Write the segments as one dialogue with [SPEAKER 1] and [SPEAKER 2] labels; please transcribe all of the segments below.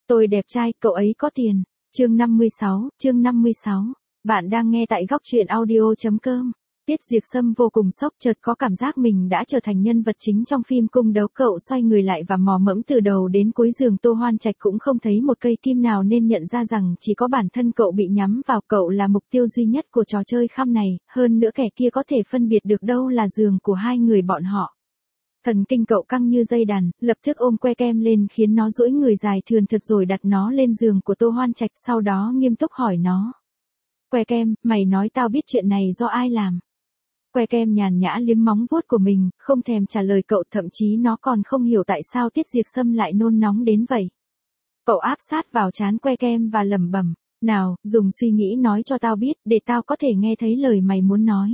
[SPEAKER 1] Tôi đẹp trai, cậu ấy có tiền. Chương 56. Bạn đang nghe tại góc truyện audio.com. Tiết Diệp Sâm vô cùng sốc, chợt có cảm giác mình đã trở thành nhân vật chính trong phim cung đấu. Cậu xoay người lại và mò mẫm từ đầu đến cuối giường. Tô Hoan Trạch cũng không thấy một cây kim nào nên nhận ra rằng chỉ có bản thân cậu bị nhắm vào. Cậu là mục tiêu duy nhất của trò chơi khăm này, hơn nữa kẻ kia có thể phân biệt được đâu là giường của hai người bọn họ. Thần kinh cậu căng như dây đàn, lập tức ôm que kem lên khiến nó duỗi người dài thườn thượt rồi đặt nó lên giường của Tô Hoan Trạch, sau đó nghiêm túc hỏi nó. Que kem, mày nói tao biết chuyện này do ai làm? Que kem nhàn nhã liếm móng vuốt của mình, không thèm trả lời cậu, thậm chí nó còn không hiểu tại sao Tiết Diệp Sâm lại nôn nóng đến vậy. Cậu áp sát vào trán que kem và lẩm bẩm, nào, dùng suy nghĩ nói cho tao biết, để tao có thể nghe thấy lời mày muốn nói.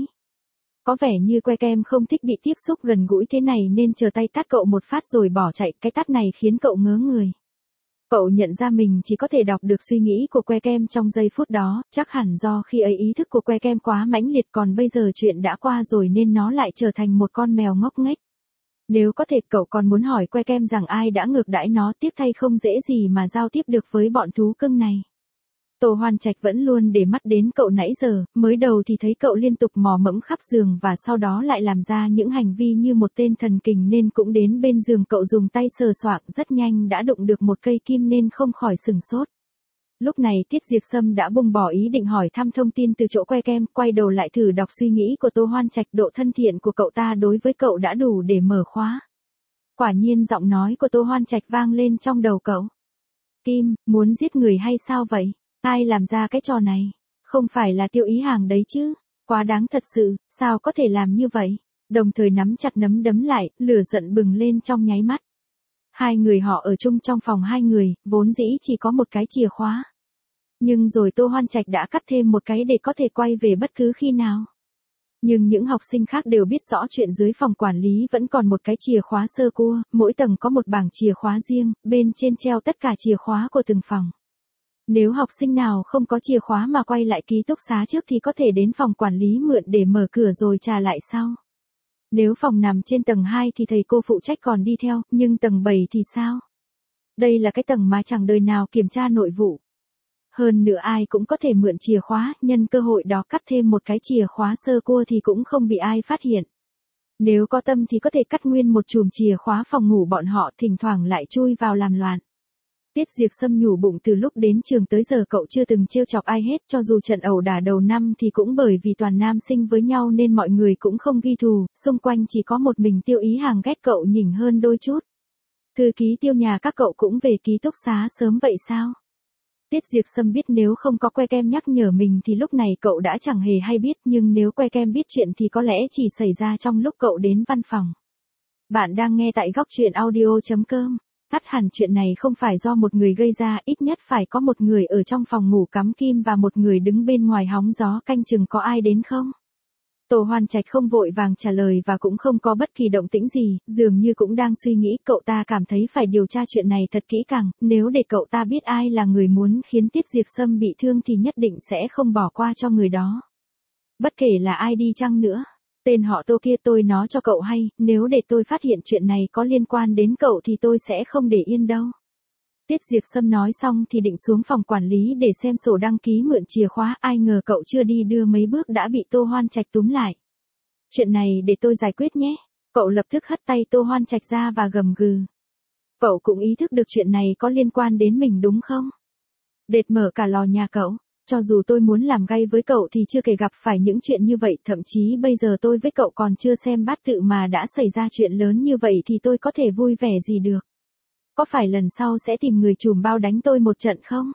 [SPEAKER 1] Có vẻ như que kem không thích bị tiếp xúc gần gũi thế này nên chờ tay tát cậu một phát rồi bỏ chạy, cái tát này khiến cậu ngớ người. Cậu nhận ra mình chỉ có thể đọc được suy nghĩ của que kem trong giây phút đó, chắc hẳn do khi ấy ý thức của que kem quá mãnh liệt, còn bây giờ chuyện đã qua rồi nên nó lại trở thành một con mèo ngốc nghếch. Nếu có thể cậu còn muốn hỏi que kem rằng ai đã ngược đãi nó, tiếc thay không dễ gì mà giao tiếp được với bọn thú cưng này. Tô Hoan Trạch vẫn luôn để mắt đến cậu nãy giờ, mới đầu thì thấy cậu liên tục mò mẫm khắp giường và sau đó lại làm ra những hành vi như một tên thần kình nên cũng đến bên giường cậu dùng tay sờ soạng, rất nhanh đã đụng được một cây kim nên không khỏi sửng sốt. Lúc này Tiết Diệp Sâm đã buông bỏ ý định hỏi thăm thông tin từ chỗ que kem, quay đầu lại thử đọc suy nghĩ của Tô Hoan Trạch. Độ thân thiện của cậu ta đối với cậu đã đủ để mở khóa. Quả nhiên giọng nói của Tô Hoan Trạch vang lên trong đầu cậu. Kim, muốn giết người hay sao vậy? Ai làm ra cái trò này? Không phải là Tiêu Ý Hàng đấy chứ? Quá đáng thật sự, sao có thể làm như vậy? Đồng thời nắm chặt nắm đấm lại, lửa giận bừng lên trong nháy mắt. Hai người họ ở chung trong phòng hai người, vốn dĩ chỉ có một cái chìa khóa. Nhưng rồi Tô Hoan Trạch đã cắt thêm một cái để có thể quay về bất cứ khi nào. Nhưng những học sinh khác đều biết rõ chuyện dưới phòng quản lý vẫn còn một cái chìa khóa sơ cua, mỗi tầng có một bảng chìa khóa riêng, bên trên treo tất cả chìa khóa của từng phòng. Nếu học sinh nào không có chìa khóa mà quay lại ký túc xá trước thì có thể đến phòng quản lý mượn để mở cửa rồi trả lại sau. Nếu phòng nằm trên tầng 2 thì thầy cô phụ trách còn đi theo, nhưng tầng 7 thì sao? Đây là cái tầng mà chẳng đời nào kiểm tra nội vụ. Hơn nữa ai cũng có thể mượn chìa khóa, nhân cơ hội đó cắt thêm một cái chìa khóa sơ cua thì cũng không bị ai phát hiện. Nếu có tâm thì có thể cắt nguyên một chùm chìa khóa phòng ngủ bọn họ, thỉnh thoảng lại chui vào làm loạn. Tiết Diệp Sâm nhủ bụng, từ lúc đến trường tới giờ cậu chưa từng trêu chọc ai hết, cho dù trận ẩu đả đầu năm thì cũng bởi vì toàn nam sinh với nhau nên mọi người cũng không ghi thù, xung quanh chỉ có một mình Tiêu Ý Hàng ghét cậu nhỉnh hơn đôi chút. Thư ký Tiêu nhà các cậu cũng về ký túc xá sớm vậy sao? Tiết Diệp Sâm biết nếu không có que kem nhắc nhở mình thì lúc này cậu đã chẳng hề hay biết, nhưng nếu que kem biết chuyện thì có lẽ chỉ xảy ra trong lúc cậu đến văn phòng. Bạn đang nghe tại góc truyện audio.com. Ắt hẳn chuyện này không phải do một người gây ra, ít nhất phải có một người ở trong phòng ngủ cắm kim và một người đứng bên ngoài hóng gió canh chừng có ai đến không. Tô Hoan Trạch không vội vàng trả lời và cũng không có bất kỳ động tĩnh gì, dường như cũng đang suy nghĩ. Cậu ta cảm thấy phải điều tra chuyện này thật kỹ càng, nếu để cậu ta biết ai là người muốn khiến Tiết Diệp Sâm bị thương thì nhất định sẽ không bỏ qua cho người đó. Bất kể là ai đi chăng nữa. Tên họ Tô kia tôi nói cho cậu hay, nếu để tôi phát hiện chuyện này có liên quan đến cậu thì tôi sẽ không để yên đâu. Tiết Diệp Sâm nói xong thì định xuống phòng quản lý để xem sổ đăng ký mượn chìa khóa, ai ngờ cậu chưa đi đưa mấy bước đã bị Tô Hoan Trạch túm lại. Chuyện này để tôi giải quyết nhé. Cậu lập tức hất tay Tô Hoan Trạch ra và gầm gừ. Cậu cũng ý thức được chuyện này có liên quan đến mình đúng không? Đệt mở cả lò nhà cậu. Cho dù tôi muốn làm gay với cậu thì chưa kể gặp phải những chuyện như vậy, thậm chí bây giờ tôi với cậu còn chưa xem bát tự mà đã xảy ra chuyện lớn như vậy thì tôi có thể vui vẻ gì được. Có phải lần sau sẽ tìm người trùm bao đánh tôi một trận không?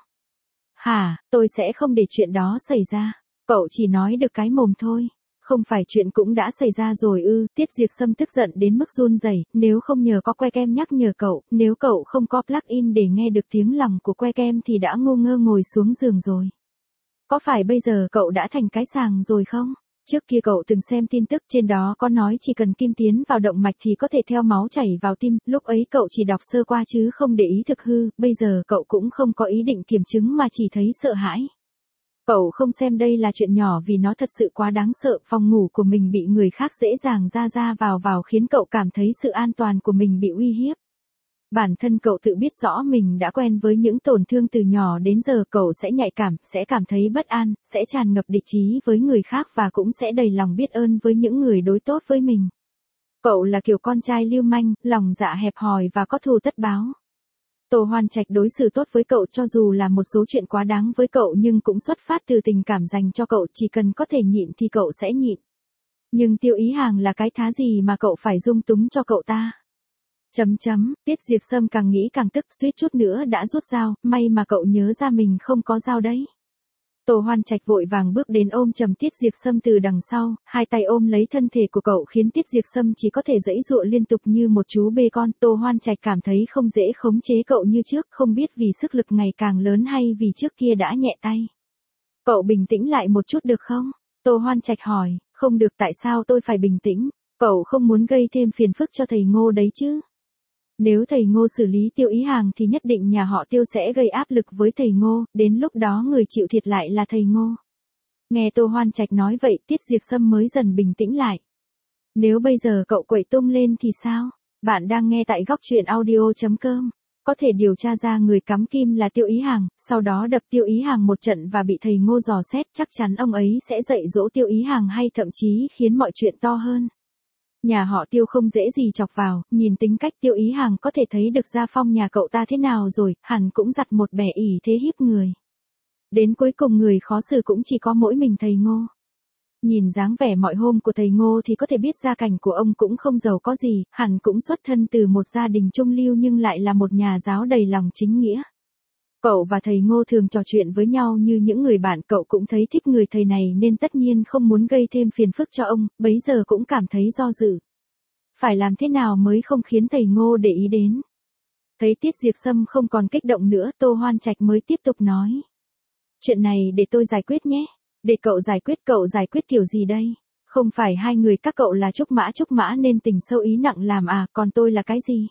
[SPEAKER 1] Hả, tôi sẽ không để chuyện đó xảy ra. Cậu chỉ nói được cái mồm thôi. Không phải chuyện cũng đã xảy ra rồi ư? Tiết Diệp Sâm tức giận đến mức run rẩy, nếu không nhờ có que kem nhắc nhở cậu, nếu cậu không có plug-in để nghe được tiếng lòng của que kem thì đã ngu ngơ ngồi xuống giường rồi. Có phải bây giờ cậu đã thành cái sàng rồi không? Trước kia cậu từng xem tin tức trên đó có nói chỉ cần kim tiến vào động mạch thì có thể theo máu chảy vào tim, lúc ấy cậu chỉ đọc sơ qua chứ không để ý thực hư, bây giờ cậu cũng không có ý định kiểm chứng mà chỉ thấy sợ hãi. Cậu không xem đây là chuyện nhỏ vì nó thật sự quá đáng sợ, phòng ngủ của mình bị người khác dễ dàng ra vào khiến cậu cảm thấy sự an toàn của mình bị uy hiếp. Bản thân cậu tự biết rõ mình đã quen với những tổn thương từ nhỏ đến giờ, cậu sẽ nhạy cảm, sẽ cảm thấy bất an, sẽ tràn ngập địch ý với người khác và cũng sẽ đầy lòng biết ơn với những người đối tốt với mình. Cậu là kiểu con trai lưu manh, lòng dạ hẹp hòi và có thù tất báo. Tô Hoan Trạch đối xử tốt với cậu cho dù là một số chuyện quá đáng với cậu nhưng cũng xuất phát từ tình cảm dành cho cậu, chỉ cần có thể nhịn thì cậu sẽ nhịn. Nhưng Tiêu Ý Hàng là cái thá gì mà cậu phải dung túng cho cậu ta? Tiết Diệp Sâm càng nghĩ càng tức, suýt chút nữa đã rút dao, may mà cậu nhớ ra mình không có dao đấy. Tô Hoan Trạch vội vàng bước đến ôm chầm Tiết Diệp Sâm từ đằng sau, hai tay ôm lấy thân thể của cậu khiến Tiết Diệp Sâm chỉ có thể giãy giụa liên tục như một chú bê con. Tô Hoan Trạch cảm thấy không dễ khống chế cậu như trước, không biết vì sức lực ngày càng lớn hay vì trước kia đã nhẹ tay. Cậu bình tĩnh lại một chút được không? Tô Hoan Trạch hỏi. Không được, tại sao tôi phải bình tĩnh? Cậu không muốn gây thêm phiền phức cho thầy Ngô đấy chứ? Nếu thầy Ngô xử lý Tiêu Ý Hàng thì nhất định nhà họ Tiêu sẽ gây áp lực với thầy Ngô, đến lúc đó người chịu thiệt lại là thầy Ngô. Nghe Tô Hoan Trạch nói vậy, Tiết Diệp Sâm mới dần bình tĩnh lại. Nếu bây giờ cậu quậy tung lên thì sao? Bạn đang nghe tại góc truyện audio.com. Có thể điều tra ra người cắm kim là Tiêu Ý Hàng, sau đó đập Tiêu Ý Hàng một trận và bị thầy Ngô dò xét, chắc chắn ông ấy sẽ dạy dỗ Tiêu Ý Hàng hay thậm chí khiến mọi chuyện to hơn. Nhà họ Tiêu không dễ gì chọc vào, nhìn tính cách Tiêu Ý Hàng có thể thấy được gia phong nhà cậu ta thế nào rồi, hẳn cũng giặt một bẻ ỷ thế hiếp người. Đến cuối cùng người khó xử cũng chỉ có mỗi mình thầy Ngô. Nhìn dáng vẻ mọi hôm của thầy Ngô thì có thể biết gia cảnh của ông cũng không giàu có gì, hẳn cũng xuất thân từ một gia đình trung lưu nhưng lại là một nhà giáo đầy lòng chính nghĩa. Cậu và thầy Ngô thường trò chuyện với nhau như những người bạn, cậu cũng thấy thích người thầy này nên tất nhiên không muốn gây thêm phiền phức cho ông, bấy giờ cũng cảm thấy do dự. Phải làm thế nào mới không khiến thầy Ngô để ý đến? Thấy Tiết Diệp Sâm không còn kích động nữa, Tô Hoan Trạch mới tiếp tục nói. Chuyện này để tôi giải quyết nhé. Để cậu giải quyết kiểu gì đây? Không phải hai người các cậu là trúc mã nên tình sâu ý nặng làm à, còn tôi là cái gì?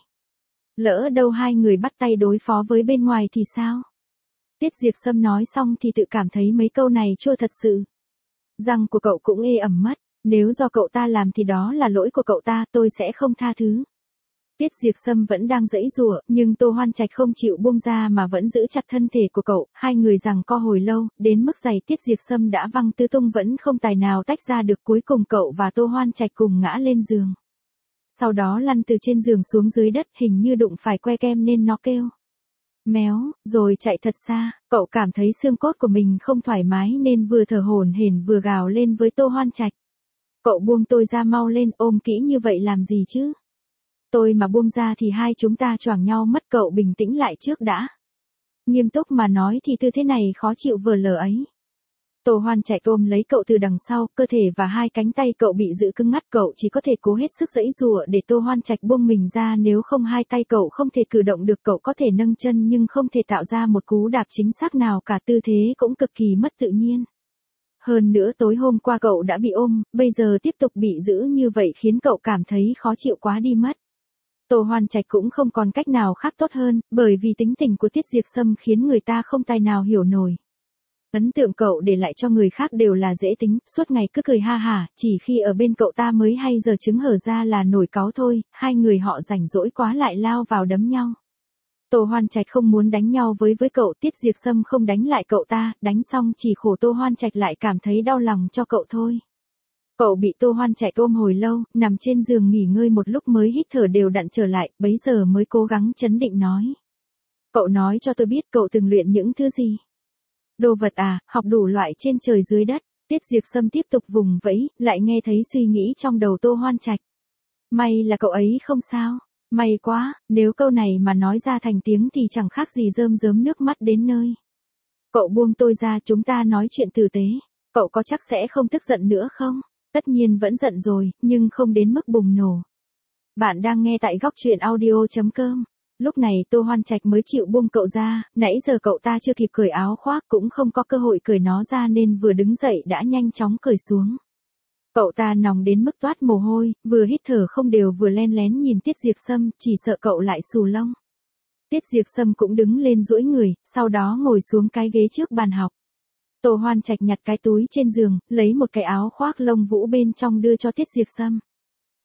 [SPEAKER 1] Lỡ đâu hai người bắt tay đối phó với bên ngoài thì sao? Tiết Diệp Sâm nói xong thì tự cảm thấy mấy câu này chua thật sự. Răng của cậu cũng ê ẩm mất, nếu do cậu ta làm thì đó là lỗi của cậu ta, tôi sẽ không tha thứ. Tiết Diệp Sâm vẫn đang giãy giụa, nhưng Tô Hoan Trạch không chịu buông ra mà vẫn giữ chặt thân thể của cậu, hai người giằng co hồi lâu, đến mức giày Tiết Diệp Sâm đã văng tứ tung vẫn không tài nào tách ra được, cuối cùng cậu và Tô Hoan Trạch cùng ngã lên giường. Sau đó lăn từ trên giường xuống dưới đất, hình như đụng phải que kem nên nó kêu méo, rồi chạy thật xa. Cậu cảm thấy xương cốt của mình không thoải mái nên vừa thở hổn hển vừa gào lên với Tô Hoan Trạch. Cậu buông tôi ra mau lên, ôm kỹ như vậy làm gì chứ? Tôi mà buông ra thì hai chúng ta choảng nhau mất, cậu bình tĩnh lại trước đã. Nghiêm túc mà nói thì tư thế này khó chịu vờ lờ ấy. Tô Hoan Trạch ôm lấy cậu từ đằng sau, cơ thể và hai cánh tay cậu bị giữ cứng ngắt, cậu chỉ có thể cố hết sức giãy giụa để Tô Hoan Trạch buông mình ra, nếu không hai tay cậu không thể cử động được, cậu có thể nâng chân nhưng không thể tạo ra một cú đạp chính xác nào cả, tư thế cũng cực kỳ mất tự nhiên. Hơn nữa tối hôm qua cậu đã bị ôm, bây giờ tiếp tục bị giữ như vậy khiến cậu cảm thấy khó chịu quá đi mất. Tô Hoan Trạch cũng không còn cách nào khác tốt hơn, bởi vì tính tình của Tiết Diệp Sâm khiến người ta không tài nào hiểu nổi. Ấn tượng cậu để lại cho người khác đều là dễ tính, suốt ngày cứ cười ha hả, chỉ khi ở bên cậu ta mới hay giờ trứng hở ra là nổi cáu thôi, hai người họ rảnh rỗi quá lại lao vào đấm nhau. Tô Hoan Trạch không muốn đánh nhau với cậu, Tiết Diệp Sâm không đánh lại cậu ta, đánh xong chỉ khổ Tô Hoan Trạch lại cảm thấy đau lòng cho cậu thôi. Cậu bị Tô Hoan Trạch ôm hồi lâu, nằm trên giường nghỉ ngơi một lúc mới hít thở đều đặn trở lại, bấy giờ mới cố gắng trấn định nói. Cậu nói cho tôi biết cậu từng luyện những thứ gì? Đồ vật à, học đủ loại trên trời dưới đất. Tiết Diệp Sâm tiếp tục vùng vẫy, lại nghe thấy suy nghĩ trong đầu Tô Hoan Trạch. May là cậu ấy không sao. May quá, nếu câu này mà nói ra thành tiếng thì chẳng khác gì rơm rớm nước mắt đến nơi. Cậu buông tôi ra, chúng ta nói chuyện tử tế. Cậu có chắc sẽ không tức giận nữa không? Tất nhiên vẫn giận rồi, nhưng không đến mức bùng nổ. Bạn đang nghe tại góc truyện audio.com. Lúc này Tô Hoan Trạch mới chịu buông cậu ra, nãy giờ cậu ta chưa kịp cởi áo khoác cũng không có cơ hội cởi nó ra nên vừa đứng dậy đã nhanh chóng cởi xuống. Cậu ta nóng đến mức toát mồ hôi, vừa hít thở không đều vừa len lén nhìn Tiết Diệp Sâm, chỉ sợ cậu lại xù lông. Tiết Diệp Sâm cũng đứng lên duỗi người, sau đó ngồi xuống cái ghế trước bàn học. Tô Hoan Trạch nhặt cái túi trên giường, lấy một cái áo khoác lông vũ bên trong đưa cho Tiết Diệp Sâm.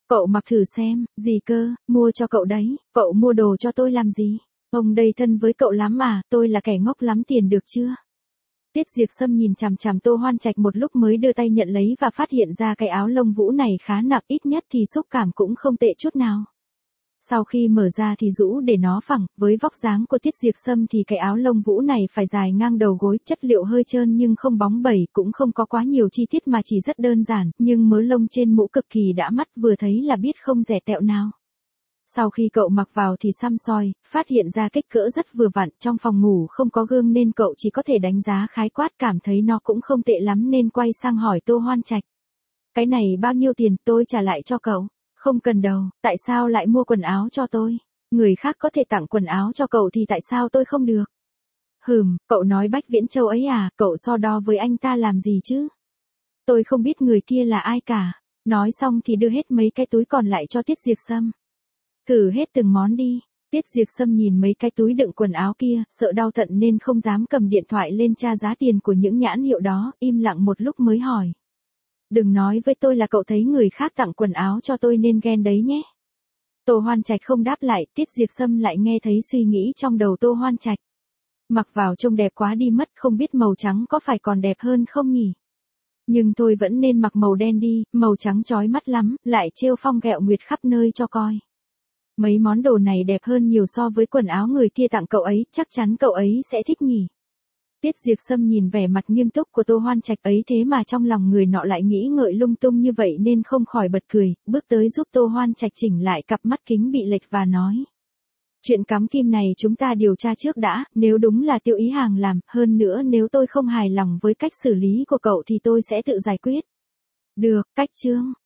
[SPEAKER 1] Cậu mặc thử xem, gì cơ, mua cho cậu đấy, cậu mua đồ cho tôi làm gì? Ông đây thân với cậu lắm à, tôi là kẻ ngốc lắm tiền được chưa? Tiết Diệp Sâm nhìn chằm chằm Tô Hoan Trạch một lúc mới đưa tay nhận lấy và phát hiện ra cái áo lông vũ này khá nặng, ít nhất thì xúc cảm cũng không tệ chút nào. Sau khi mở ra thì rũ để nó phẳng, với vóc dáng của Tiết Diệp Sâm thì cái áo lông vũ này phải dài ngang đầu gối, chất liệu hơi trơn nhưng không bóng bẩy, cũng không có quá nhiều chi tiết mà chỉ rất đơn giản, nhưng mớ lông trên mũ cực kỳ đã mắt, vừa thấy là biết không rẻ tẹo nào. Sau khi cậu mặc vào thì xăm soi, phát hiện ra kích cỡ rất vừa vặn, trong phòng ngủ không có gương nên cậu chỉ có thể đánh giá khái quát, cảm thấy nó cũng không tệ lắm nên quay sang hỏi Tô Hoan Trạch. Cái này bao nhiêu tiền, tôi trả lại cho cậu. Không cần đâu, tại sao lại mua quần áo cho tôi? Người khác có thể tặng quần áo cho cậu thì tại sao tôi không được? Cậu nói Bách Viễn Châu ấy à, cậu so đo với anh ta làm gì chứ? Tôi không biết người kia là ai cả. Nói xong thì đưa hết mấy cái túi còn lại cho Tiết Diệp Sâm. Thử hết từng món đi. Tiết Diệp Sâm nhìn mấy cái túi đựng quần áo kia, sợ đau thận nên không dám cầm điện thoại lên tra giá tiền của những nhãn hiệu đó, im lặng một lúc mới hỏi. Đừng nói với tôi là cậu thấy người khác tặng quần áo cho tôi nên ghen đấy nhé. Tô Hoan Trạch không đáp lại, Tiết Diệp Sâm lại nghe thấy suy nghĩ trong đầu Tô Hoan Trạch. Mặc vào trông đẹp quá đi mất, không biết màu trắng có phải còn đẹp hơn không nhỉ? Nhưng tôi vẫn nên mặc màu đen đi, màu trắng chói mắt lắm, lại trêu phong ghẹo nguyệt khắp nơi cho coi. Mấy món đồ này đẹp hơn nhiều so với quần áo người kia tặng cậu ấy, chắc chắn cậu ấy sẽ thích nhỉ. Tiết Diệp Sâm nhìn vẻ mặt nghiêm túc của Tô Hoan Trạch ấy thế mà trong lòng người nọ lại nghĩ ngợi lung tung như vậy nên không khỏi bật cười, bước tới giúp Tô Hoan Trạch chỉnh lại cặp mắt kính bị lệch và nói. Chuyện cắm kim này chúng ta điều tra trước đã, nếu đúng là Tiêu Ý Hàng làm, hơn nữa nếu tôi không hài lòng với cách xử lý của cậu thì tôi sẽ tự giải quyết. Được, cách chương.